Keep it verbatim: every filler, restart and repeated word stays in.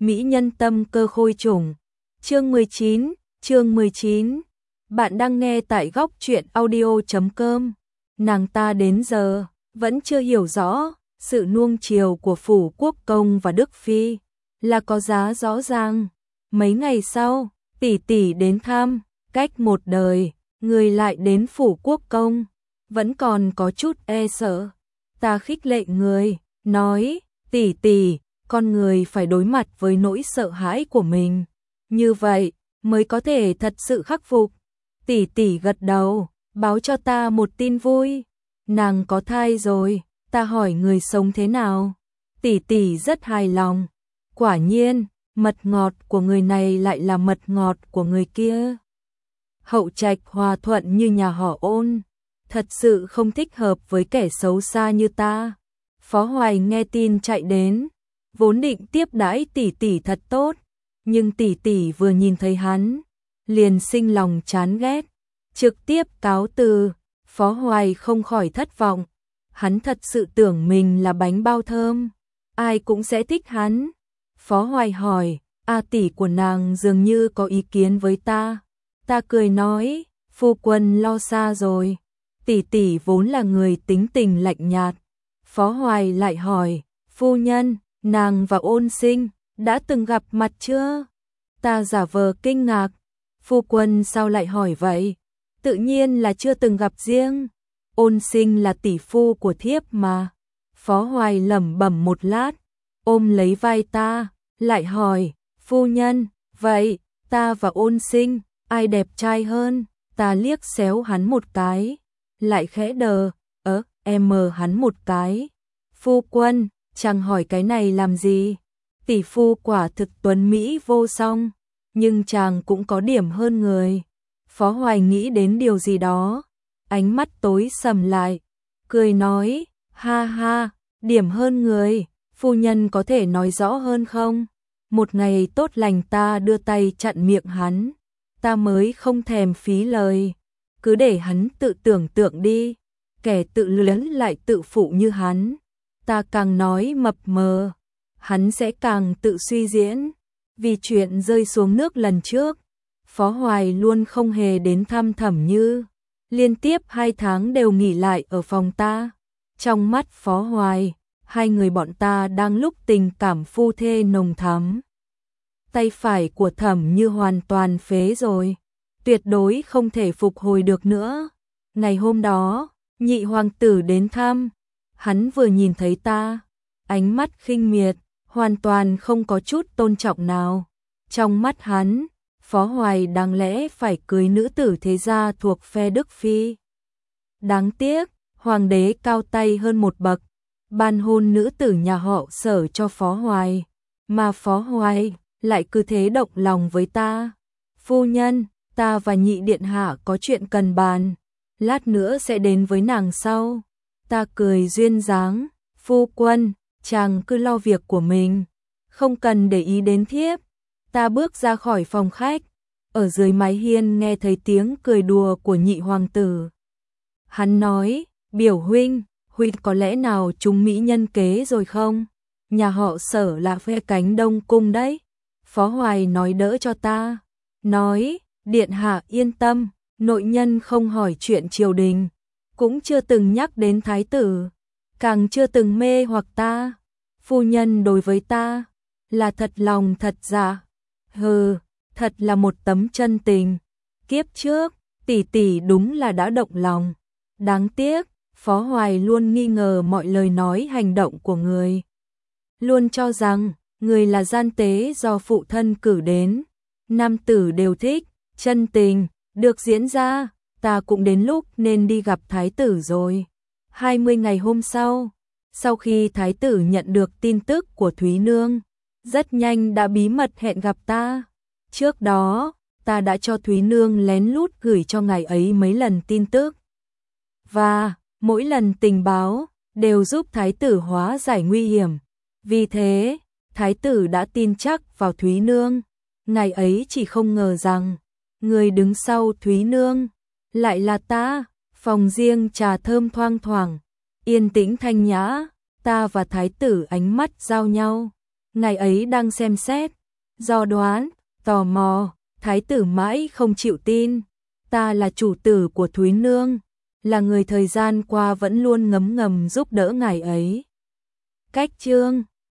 mỹ nhân tâm cơ khôi trùng. Chương mười chín, chương mười chín. Bạn đang nghe tại góc truyện audio chấm com. Nàng ta đến giờ vẫn chưa hiểu rõ sự nuông chiều của phủ quốc công và Đức Phi là có giá rõ ràng. Mấy ngày sau, tỷ tỷ đến thăm, cách một đời, người lại đến phủ quốc công, vẫn còn có chút e sợ. Ta khích lệ người, nói, tỷ tỷ, con người phải đối mặt với nỗi sợ hãi của mình, như vậy mới có thể thật sự khắc phục. Tỷ tỷ gật đầu, báo cho ta một tin vui, nàng có thai rồi. Ta hỏi người sống thế nào, tỷ tỷ rất hài lòng. Quả nhiên, mật ngọt của người này lại là mật ngọt của người kia. Hậu trạch hòa thuận như nhà họ Ôn, thật sự không thích hợp với kẻ xấu xa như ta. Phó Hoài nghe tin chạy đến, vốn định tiếp đãi tỷ tỷ thật tốt, nhưng tỷ tỷ vừa nhìn thấy hắn, liền sinh lòng chán ghét, trực tiếp cáo từ. Phó Hoài không khỏi thất vọng, hắn thật sự tưởng mình là bánh bao thơm, ai cũng sẽ thích hắn. Phó Hoài hỏi, A tỷ của nàng dường như có ý kiến với ta. Ta cười nói, phu quân lo xa rồi, tỷ tỷ vốn là người tính tình lạnh nhạt. Phó Hoài lại hỏi, phu nhân, nàng và Ôn Sinh đã từng gặp mặt chưa? Ta giả vờ kinh ngạc, phu quân sao lại hỏi vậy? Tự nhiên là chưa từng gặp riêng. Ôn Sinh là tỷ phu của thiếp mà. Phó Hoài lẩm bẩm một lát, ôm lấy vai ta, lại hỏi, phu nhân, vậy ta và Ôn Sinh, ai đẹp trai hơn? Ta liếc xéo hắn một cái, lại khẽ đờ, ớ, em mờ hắn một cái. Phu quân, chàng hỏi cái này làm gì? Tỷ phu quả thực tuấn mỹ vô song, nhưng chàng cũng có điểm hơn người. Phó Hoài nghĩ đến điều gì đó, ánh mắt tối sầm lại, cười nói, ha ha, điểm hơn người, phu nhân có thể nói rõ hơn không? Một ngày tốt lành ta đưa tay chặn miệng hắn, ta mới không thèm phí lời, cứ để hắn tự tưởng tượng đi, kẻ tự luyến lại tự phụ như hắn, ta càng nói mập mờ, hắn sẽ càng tự suy diễn. Vì chuyện rơi xuống nước lần trước, Phó Hoài luôn không hề đến thăm Thẩm Như, liên tiếp hai tháng đều nghỉ lại ở phòng ta. Trong mắt Phó Hoài, hai người bọn ta đang lúc tình cảm phu thê nồng thắm. Tay phải của Thẩm Như hoàn toàn phế rồi, tuyệt đối không thể phục hồi được nữa. Ngày hôm đó, nhị hoàng tử đến thăm, hắn vừa nhìn thấy ta, ánh mắt khinh miệt, hoàn toàn không có chút tôn trọng nào. Trong mắt hắn, Phó Hoài đáng lẽ phải cưới nữ tử thế gia thuộc phe Đức Phi. Đáng tiếc, hoàng đế cao tay hơn một bậc, ban hôn nữ tử nhà họ Sở cho Phó Hoài, mà Phó Hoài lại cứ thế động lòng với ta. Phu nhân, ta và nhị điện hạ có chuyện cần bàn, lát nữa sẽ đến với nàng sau. Ta cười duyên dáng, phu quân, chàng cứ lo việc của mình, không cần để ý đến thiếp. Ta bước ra khỏi phòng khách, ở dưới mái hiên nghe thấy tiếng cười đùa của nhị hoàng tử. Hắn nói, biểu huynh, huynh có lẽ nào trúng mỹ nhân kế rồi không? Nhà họ Sở là phe cánh Đông Cung đấy. Phó Hoài nói đỡ cho ta, nói, điện hạ yên tâm, nội nhân không hỏi chuyện triều đình, cũng chưa từng nhắc đến thái tử, càng chưa từng mê hoặc ta. Phu nhân đối với ta là thật lòng thật dạ. Hừ, thật là một tấm chân tình. Kiếp trước, tỷ tỷ đúng là đã động lòng. Đáng tiếc, Phó Hoài luôn nghi ngờ mọi lời nói hành động của người. Luôn cho rằng, người là gian tế do phụ thân cử đến. Nam tử đều thích, chân tình, được diễn ra, ta cũng đến lúc nên đi gặp thái tử rồi. hai mươi ngày hôm sau, sau khi thái tử nhận được tin tức của Thúy Nương, rất nhanh đã bí mật hẹn gặp ta. Trước đó, ta đã cho Thúy Nương lén lút gửi cho ngài ấy mấy lần tin tức. Và, mỗi lần tình báo, đều giúp thái tử hóa giải nguy hiểm. Vì thế, thái tử đã tin chắc vào Thúy Nương. Ngài ấy chỉ không ngờ rằng, người đứng sau Thúy Nương lại là ta. Phòng riêng trà thơm thoang thoảng, yên tĩnh thanh nhã, ta và thái tử ánh mắt giao nhau, Ngài ấy đang xem xét, do đoán, tò mò, thái tử mãi không chịu tin. Ta là chủ tử của Thúy Nương, là người thời gian qua vẫn luôn ngấm ngầm giúp đỡ ngài ấy. Cách chương